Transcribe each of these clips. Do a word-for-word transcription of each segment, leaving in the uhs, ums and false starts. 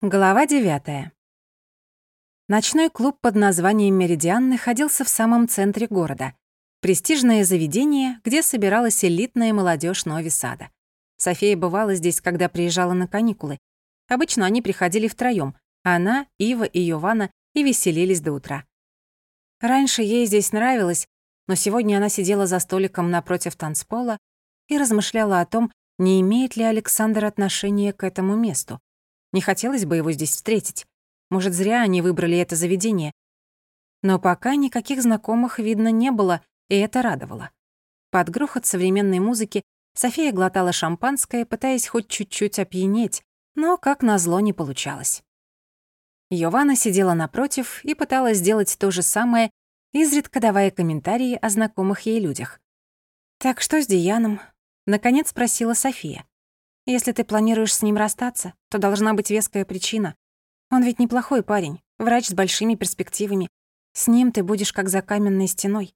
Глава девятая. Ночной клуб под названием «Меридиан» находился в самом центре города. Престижное заведение, где собиралась элитная молодежь Нови-Сада. София бывала здесь, когда приезжала на каникулы. Обычно они приходили втроём. Она, Ива и Йована, и веселились до утра. Раньше ей здесь нравилось, но сегодня она сидела за столиком напротив танцпола и размышляла о том, не имеет ли Александр отношение к этому месту. Не хотелось бы его здесь встретить. Может, зря они выбрали это заведение. Но пока никаких знакомых видно не было, и это радовало. Под грохот современной музыки София глотала шампанское, пытаясь хоть чуть-чуть опьянеть, но, как назло, не получалось. Йована сидела напротив и пыталась сделать то же самое, изредка давая комментарии о знакомых ей людях. «Так что с Дияном?» — наконец спросила София. «Если ты планируешь с ним расстаться, то должна быть веская причина. Он ведь неплохой парень, врач с большими перспективами. С ним ты будешь как за каменной стеной».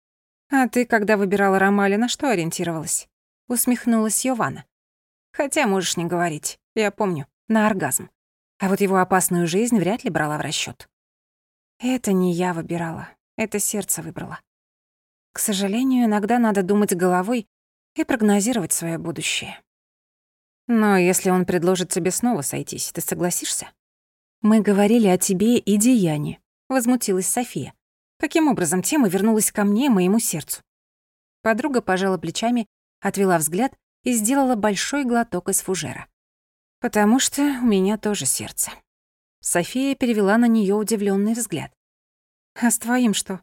«А ты, когда выбирала Ромаля, на что ориентировалась?» — усмехнулась Йована. «Хотя можешь не говорить, я помню, на оргазм. А вот его опасную жизнь вряд ли брала в расчёт». «Это не я выбирала, это сердце выбрало. К сожалению, иногда надо думать головой и прогнозировать своё будущее». «Но если он предложит тебе снова сойтись, ты согласишься?» «Мы говорили о тебе и Дияне», — возмутилась София. «Каким образом тема вернулась ко мне, моему сердцу?» Подруга пожала плечами, отвела взгляд и сделала большой глоток из фужера. «Потому что у меня тоже сердце». София перевела на неё удивлённый взгляд. «А с твоим что?»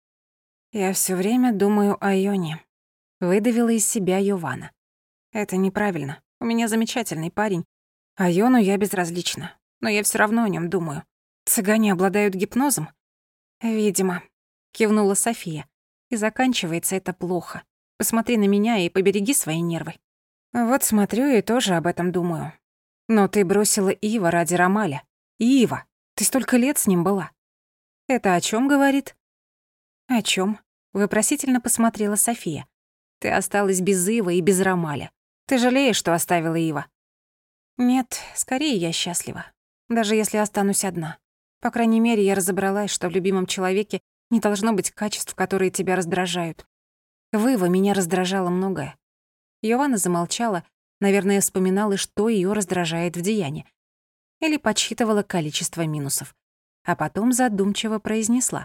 «Я всё время думаю о Йоне», — выдавила из себя Йована. «Это неправильно. У меня замечательный парень, а Йону я безразлична. Но я всё равно о нём думаю. Цыгане обладают гипнозом?» «Видимо», — кивнула София. «И заканчивается это плохо. Посмотри на меня и побереги свои нервы». «Вот смотрю и тоже об этом думаю. Но ты бросила Ива ради Ромаля. Ива, ты столько лет с ним была». «Это о чём говорит?» «О чём?» — вопросительно посмотрела София. «Ты осталась без Ива и без Ромаля. Ты жалеешь, что оставила Ива?» «Нет, скорее я счастлива. Даже если останусь одна. По крайней мере, я разобралась, что в любимом человеке не должно быть качеств, которые тебя раздражают. В Ива меня раздражало многое». Йована замолчала, наверное, вспоминала, что её раздражает в Дияне. Или подсчитывала количество минусов. А потом задумчиво произнесла.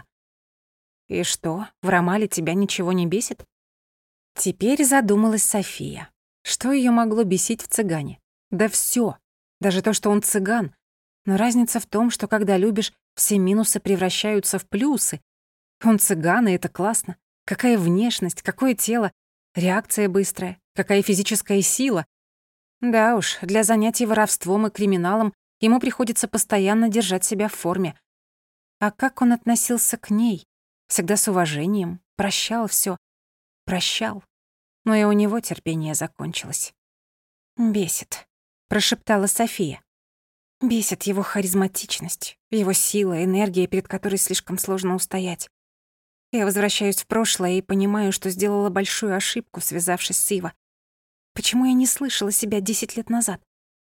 «И что, в Ромале тебя ничего не бесит?» Теперь задумалась София. Что её могло бесить в цыгане? Да всё. Даже то, что он цыган. Но разница в том, что когда любишь, все минусы превращаются в плюсы. Он цыган, и это классно. Какая внешность, какое тело, реакция быстрая, какая физическая сила. Да уж, для занятий воровством и криминалом ему приходится постоянно держать себя в форме. А как он относился к ней? Всегда с уважением, прощал всё. Прощал. Но и у него терпение закончилось. «Бесит», — прошептала София. «Бесит его харизматичность, его сила, энергия, перед которой слишком сложно устоять. Я возвращаюсь в прошлое и понимаю, что сделала большую ошибку, связавшись с Ива. Почему я не слышала себя десять лет назад?»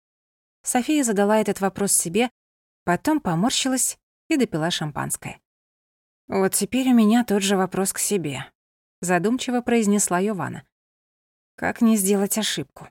София задала этот вопрос себе, потом поморщилась и допила шампанское. «Вот теперь у меня тот же вопрос к себе», — задумчиво произнесла Йована. «Как не сделать ошибку?»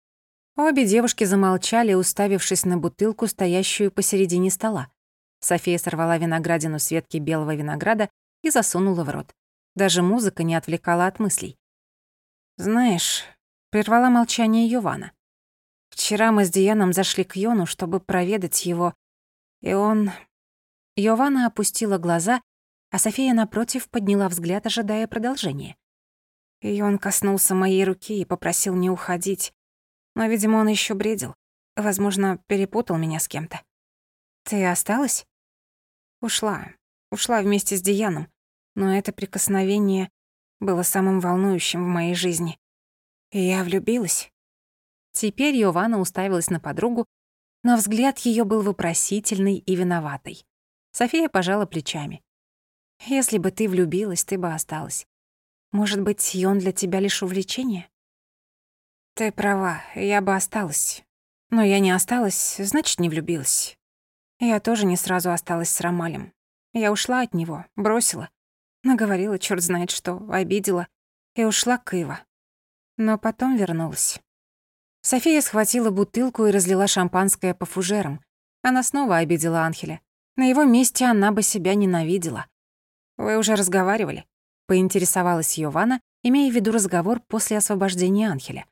Обе девушки замолчали, уставившись на бутылку, стоящую посередине стола. София сорвала виноградину с ветки белого винограда и засунула в рот. Даже музыка не отвлекала от мыслей. «Знаешь», — прервала молчание Йована, «вчера мы с Дияном зашли к Йону, чтобы проведать его, и он...» Йована опустила глаза, а София, напротив, подняла взгляд, ожидая продолжения. И он коснулся моей руки и попросил не уходить. Но, видимо, он ещё бредил. Возможно, перепутал меня с кем-то. «Ты осталась?» «Ушла. Ушла вместе с Дияном. Но это прикосновение было самым волнующим в моей жизни. И я влюбилась». Теперь Йована уставилась на подругу, но взгляд её был вопросительный и виноватый. София пожала плечами. «Если бы ты влюбилась, ты бы осталась. Может быть, он для тебя лишь увлечение?» «Ты права, я бы осталась. Но я не осталась, значит, не влюбилась. Я тоже не сразу осталась с Ромалем. Я ушла от него, бросила. Наговорила чёрт знает что, обидела. И ушла к Ива. Но потом вернулась. София схватила бутылку и разлила шампанское по фужерам. Она снова обидела Анхеля. На его месте она бы себя ненавидела. «Вы уже разговаривали?» — поинтересовалась Йована, имея в виду разговор после освобождения Анхеля.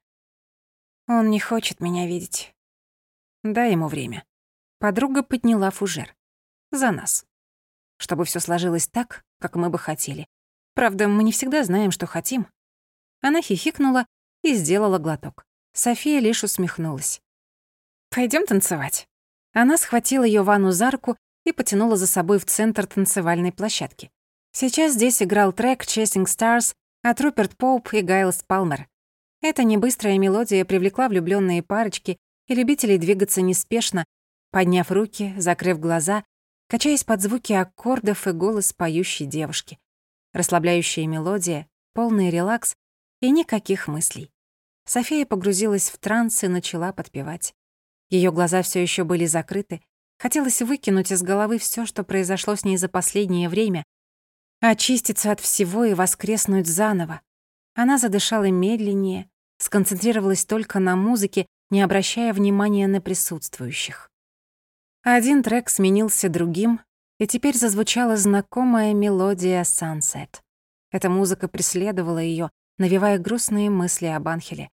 «Он не хочет меня видеть. Дай ему время». Подруга подняла фужер. «За нас. Чтобы всё сложилось так, как мы бы хотели. Правда, мы не всегда знаем, что хотим». Она хихикнула и сделала глоток. София лишь усмехнулась. «Пойдём танцевать». Она схватила Йовану за руку и потянула за собой в центр танцевальной площадки. Сейчас здесь играл трек «Chasing Stars» от Руперт Поуп и Гайлс Палмер. Эта небыстрая мелодия привлекла влюблённые парочки и любителей двигаться неспешно, подняв руки, закрыв глаза, качаясь под звуки аккордов и голос поющей девушки. Расслабляющая мелодия, полный релакс и никаких мыслей. София погрузилась в транс и начала подпевать. Её глаза всё ещё были закрыты. Хотелось выкинуть из головы всё, что произошло с ней за последнее время, очиститься от всего и воскреснуть заново. Она задышала медленнее, сконцентрировалась только на музыке, не обращая внимания на присутствующих. Один трек сменился другим, и теперь зазвучала знакомая мелодия «Sunset». Эта музыка преследовала её, навевая грустные мысли об Анхеле.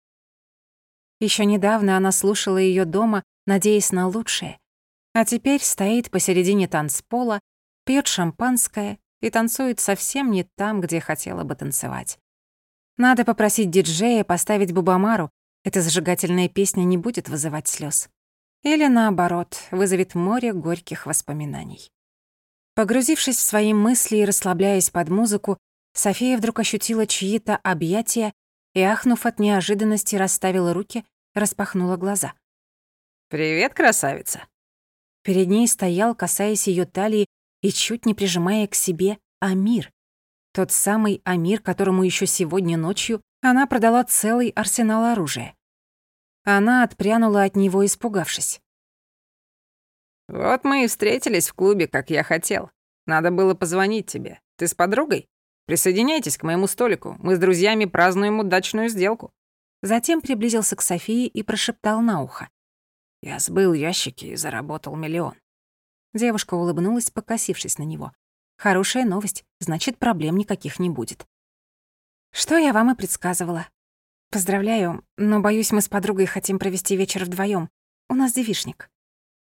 Ещё недавно она слушала её дома, надеясь на лучшее, а теперь стоит посередине танцпола, пьёт шампанское и танцует совсем не там, где хотела бы танцевать. Надо попросить диджея поставить Бубамару, эта зажигательная песня не будет вызывать слёз. Или наоборот, вызовет море горьких воспоминаний. Погрузившись в свои мысли и расслабляясь под музыку, София вдруг ощутила чьи-то объятия и, ахнув от неожиданности, расставила руки, распахнула глаза. «Привет, красавица!» Перед ней стоял, касаясь её талии и чуть не прижимая к себе, Амир. Тот самый Амир, которому ещё сегодня ночью она продала целый арсенал оружия. Она отпрянула от него, испугавшись. «Вот мы и встретились в клубе, как я хотел. Надо было позвонить тебе. Ты с подругой? Присоединяйтесь к моему столику. Мы с друзьями празднуем удачную сделку». Затем приблизился к Софии и прошептал на ухо. «Я сбыл ящики и заработал миллион». Девушка улыбнулась, покосившись на него. Хорошая новость, значит, проблем никаких не будет. Что я вам и предсказывала. Поздравляю, но, боюсь, мы с подругой хотим провести вечер вдвоём. У нас девичник.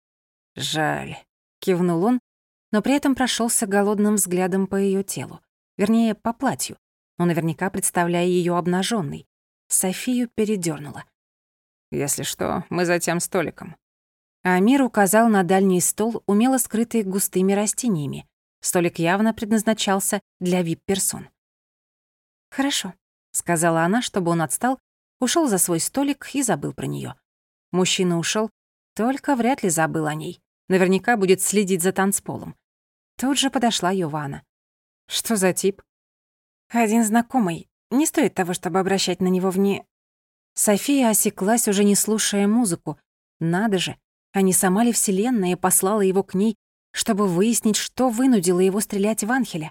«Жаль», — кивнул он, но при этом прошёлся голодным взглядом по её телу. Вернее, по платью, но наверняка представляя её обнажённой. Софию передёрнула. «Если что, мы за тем столиком». Амир указал на дальний стол, умело скрытый густыми растениями. Столик явно предназначался для вип-персон. «Хорошо», — сказала она, чтобы он отстал, ушёл за свой столик и забыл про неё. Мужчина ушёл, только вряд ли забыл о ней. Наверняка будет следить за танцполом. Тут же подошла Йована. «Что за тип?» «Один знакомый. Не стоит того, чтобы обращать на него вне...» София осеклась, уже не слушая музыку. Надо же, а не сама ли Вселенная послала его к ней, чтобы выяснить, что вынудило его стрелять в Анхеля?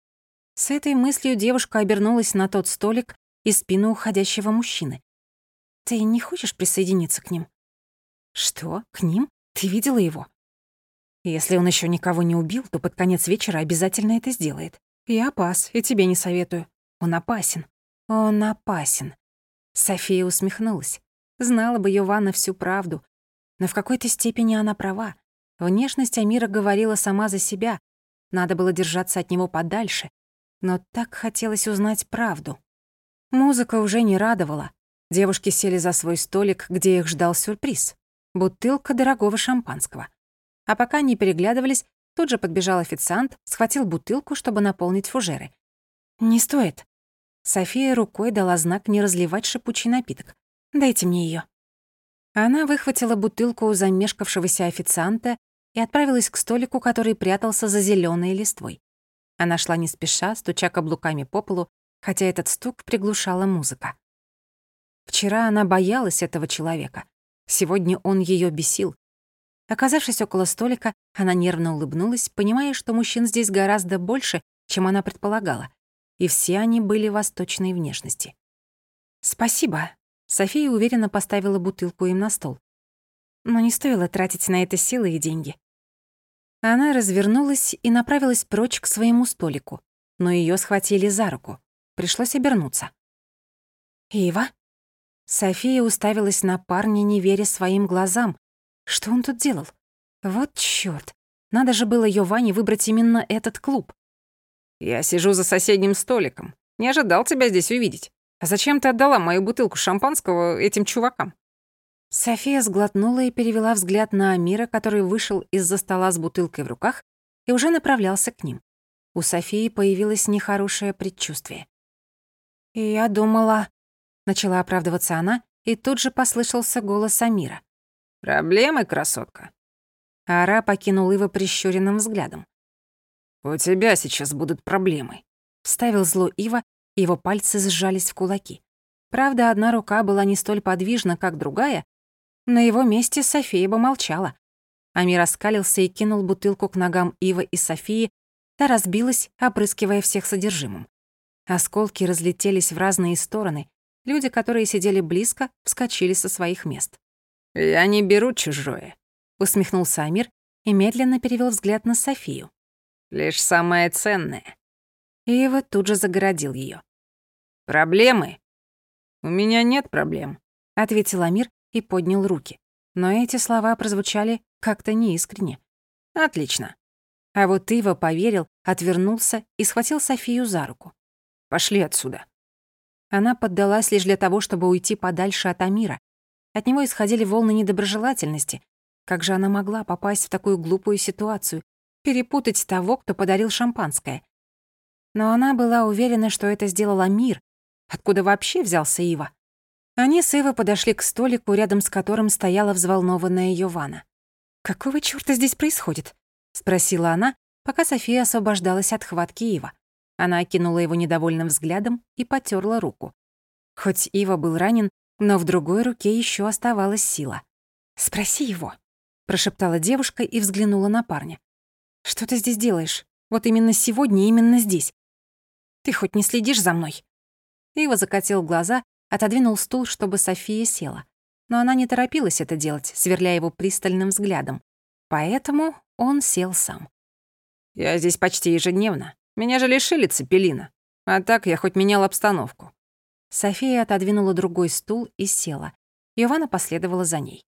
С этой мыслью девушка обернулась на тот столик и спину уходящего мужчины. «Ты не хочешь присоединиться к ним?» «Что? К ним? Ты видела его?» «Если он ещё никого не убил, то под конец вечера обязательно это сделает. Я пас, и тебе не советую. Он опасен. Он опасен». София усмехнулась. Знала бы Йована всю правду. Но в какой-то степени она права. Внешность Амира говорила сама за себя. Надо было держаться от него подальше. Но так хотелось узнать правду. Музыка уже не радовала. Девушки сели за свой столик, где их ждал сюрприз. Бутылка дорогого шампанского. А пока они переглядывались, тут же подбежал официант, схватил бутылку, чтобы наполнить фужеры. «Не стоит». София рукой дала знак не разливать шипучий напиток. «Дайте мне её». Она выхватила бутылку у замешкавшегося официанта и отправилась к столику, который прятался за зелёной листвой. Она шла не спеша, стуча каблуками по полу, хотя этот стук приглушала музыка. Вчера она боялась этого человека. Сегодня он её бесил. Оказавшись около столика, она нервно улыбнулась, понимая, что мужчин здесь гораздо больше, чем она предполагала, и все они были восточной внешности. «Спасибо», — София уверенно поставила бутылку им на стол. «Но не стоило тратить на это силы и деньги». Она развернулась и направилась прочь к своему столику, но её схватили за руку. Пришлось обернуться. «Ива?» София уставилась на парня, не веря своим глазам. Что он тут делал? Вот чёрт. Надо же было Йоване выбрать именно этот клуб. «Я сижу за соседним столиком. Не ожидал тебя здесь увидеть. А зачем ты отдала мою бутылку шампанского этим чувакам?» София сглотнула и перевела взгляд на Амира, который вышел из-за стола с бутылкой в руках и уже направлялся к ним. У Софии появилось нехорошее предчувствие. «Я думала...» — начала оправдываться она, и тут же послышался голос Амира. «Проблемы, красотка?» Ара покинул Ива прищуренным взглядом. «У тебя сейчас будут проблемы», — вставил зло Ива, и его пальцы сжались в кулаки. Правда, одна рука была не столь подвижна, как другая. На его месте София бы молчала. Амир оскалился и кинул бутылку к ногам Ива и Софии, та разбилась, опрыскивая всех содержимым. Осколки разлетелись в разные стороны. Люди, которые сидели близко, вскочили со своих мест. «Я не беру чужое», — усмехнулся Амир и медленно перевел взгляд на Софию. «Лишь самое ценное». Ива тут же загородил её. «Проблемы? У меня нет проблем», — ответил Амир и поднял руки. Но эти слова прозвучали как-то неискренне. «Отлично». А вот Ива поверил, отвернулся и схватил Софию за руку. «Пошли отсюда». Она поддалась лишь для того, чтобы уйти подальше от Амира. От него исходили волны недоброжелательности. Как же она могла попасть в такую глупую ситуацию, перепутать того, кто подарил шампанское? Но она была уверена, что это сделал Амир. Откуда вообще взялся Ива? Они с Ивой подошли к столику, рядом с которым стояла взволнованная Йована. «Какого чёрта здесь происходит?» — спросила она, пока София освобождалась от хватки Ива. Она окинула его недовольным взглядом и потёрла руку. Хоть Ива был ранен, но в другой руке ещё оставалась сила. «Спроси его», — прошептала девушка и взглянула на парня. «Что ты здесь делаешь? Вот именно сегодня, именно здесь. Ты хоть не следишь за мной?» Ива закатил глаза, отодвинул стул, чтобы София села. Но она не торопилась это делать, сверля его пристальным взглядом. Поэтому он сел сам. «Я здесь почти ежедневно. Меня же лишили цепелина. А так я хоть менял обстановку». София отодвинула другой стул и села. Йована последовала за ней.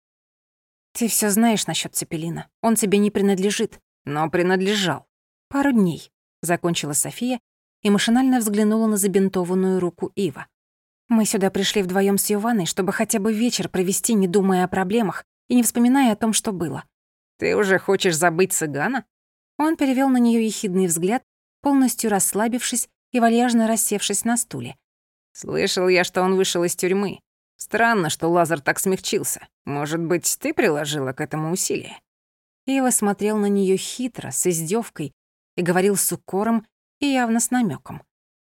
«Ты всё знаешь насчёт цепелина. Он тебе не принадлежит». «Но принадлежал». «Пару дней», — закончила София и машинально взглянула на забинтованную руку Ива. «Мы сюда пришли вдвоём с Йованой, чтобы хотя бы вечер провести, не думая о проблемах и не вспоминая о том, что было». «Ты уже хочешь забыть цыгана?» Он перевёл на неё ехидный взгляд, полностью расслабившись и вальяжно рассевшись на стуле. «Слышал я, что он вышел из тюрьмы. Странно, что Лазар так смягчился. Может быть, ты приложила к этому усилия?» Ива смотрел на неё хитро, с издёвкой, и говорил с укором и явно с намёком.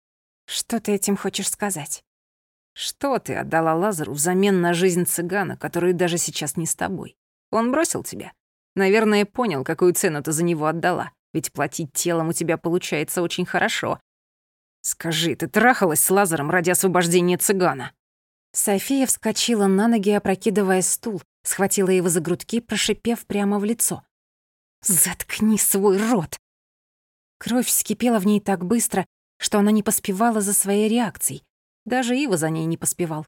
«Что ты этим хочешь сказать?» «Что ты отдала Лазару взамен на жизнь цыгана, который даже сейчас не с тобой? Он бросил тебя. Наверное, понял, какую цену ты за него отдала, ведь платить телом у тебя получается очень хорошо. Скажи, ты трахалась с Лазаром ради освобождения цыгана?» София вскочила на ноги, опрокидывая стул, схватила его за грудки, прошипев прямо в лицо. «Заткни свой рот!» Кровь вскипела в ней так быстро, что она не поспевала за своей реакцией. Даже Ива за ней не поспевал.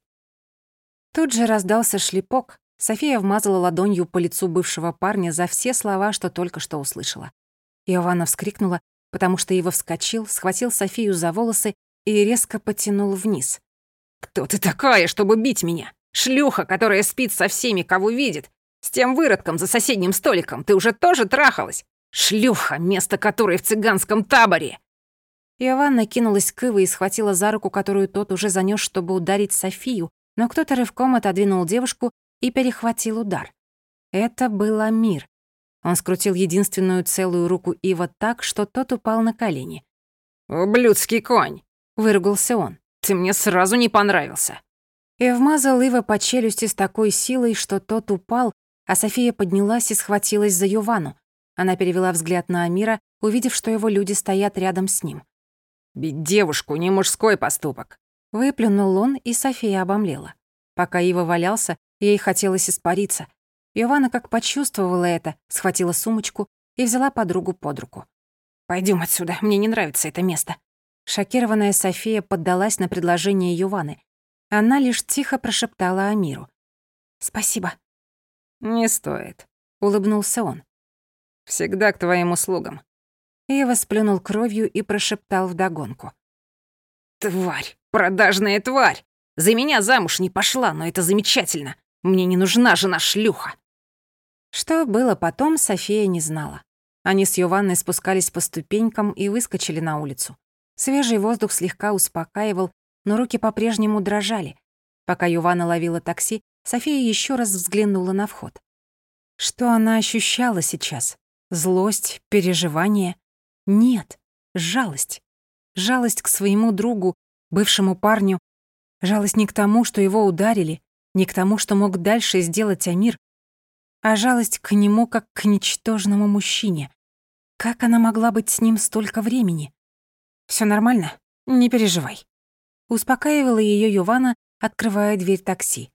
Тут же раздался шлепок. София вмазала ладонью по лицу бывшего парня за все слова, что только что услышала. Йована вскрикнула, потому что Ива вскочил, схватил Софию за волосы и резко потянул вниз. «Кто ты такая, чтобы бить меня? Шлюха, которая спит со всеми, кого видит. С тем выродком за соседним столиком ты уже тоже трахалась? Шлюха, место которой в цыганском таборе!» Йована кинулась к Иве и схватила за руку, которую тот уже занёс, чтобы ударить Софию, но кто-то рывком отодвинул девушку и перехватил удар. Это был Амир. Он скрутил единственную целую руку Ива так, что тот упал на колени. «Ублюдский конь!» — выругался он. «Ты мне сразу не понравился». И вмазал Ива по челюсти с такой силой, что тот упал, а София поднялась и схватилась за Йованну. Она перевела взгляд на Амира, увидев, что его люди стоят рядом с ним. «Бить девушку — не мужской поступок!» Выплюнул он, и София обомлела. Пока Ива валялся, ей хотелось испариться. Йованна, как почувствовала это, схватила сумочку и взяла подругу под руку. «Пойдём отсюда, мне не нравится это место». Шокированная София поддалась на предложение Йованны. Она лишь тихо прошептала Амиру. «Спасибо». «Не стоит», — улыбнулся он. «Всегда к твоим услугам». Ива сплюнул кровью и прошептал вдогонку. «Тварь! Продажная тварь! За меня замуж не пошла, но это замечательно. Мне не нужна жена-шлюха». Что было потом, София не знала. Они с Йованной спускались по ступенькам и выскочили на улицу. Свежий воздух слегка успокаивал, но руки по-прежнему дрожали. Пока Йованна ловила такси, София еще раз взглянула на вход. Что она ощущала сейчас? Злость, переживание? Нет, жалость. Жалость к своему другу, бывшему парню. Жалость не к тому, что его ударили, не к тому, что мог дальше сделать Амир, а жалость к нему как к ничтожному мужчине. Как она могла быть с ним столько времени? «Всё нормально, не переживай», — успокаивала её Йованна, открывая дверь такси.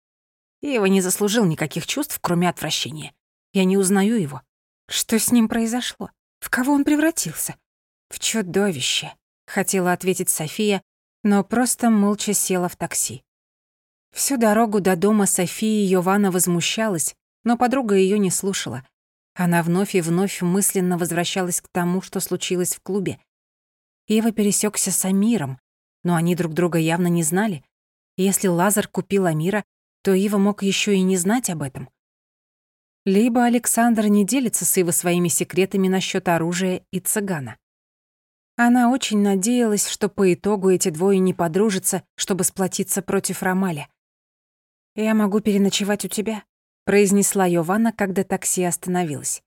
Ива не заслужил никаких чувств, кроме отвращения. Я не узнаю его. Что с ним произошло? В кого он превратился? В чудовище, хотела ответить София, но просто молча села в такси. Всю дорогу до дома Софии Йованна возмущалась, но подруга её не слушала. Она вновь и вновь мысленно возвращалась к тому, что случилось в клубе. Ива пересекся с Амиром, но они друг друга явно не знали. Если Лазар купил Амира, то Ива мог ещё и не знать об этом. Либо Александр не делится с Ивой своими секретами насчёт оружия и цыгана. Она очень надеялась, что по итогу эти двое не подружатся, чтобы сплотиться против Ромаля. «Я могу переночевать у тебя», — произнесла Йованна, когда такси остановилось.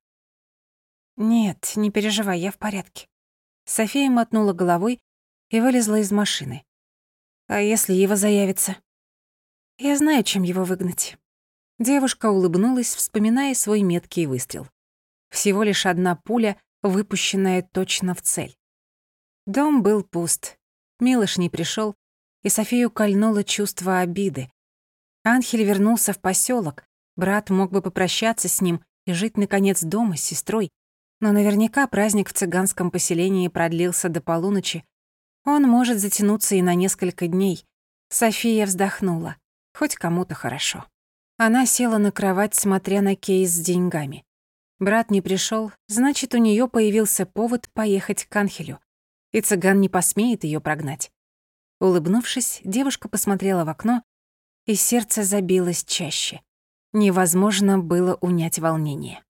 «Нет, не переживай, я в порядке». София мотнула головой и вылезла из машины. «А если Ива заявится?» «Я знаю, чем его выгнать». Девушка улыбнулась, вспоминая свой меткий выстрел. Всего лишь одна пуля, выпущенная точно в цель. Дом был пуст. Милош не пришёл, и Софию кольнуло чувство обиды. Анхель вернулся в посёлок, брат мог бы попрощаться с ним и жить, наконец, дома с сестрой, но наверняка праздник в цыганском поселении продлился до полуночи. Он может затянуться и на несколько дней. София вздохнула. Хоть кому-то хорошо. Она села на кровать, смотря на кейс с деньгами. Брат не пришёл, значит, у неё появился повод поехать к Анхелю. И цыган не посмеет её прогнать. Улыбнувшись, девушка посмотрела в окно, и сердце забилось чаще. Невозможно было унять волнение.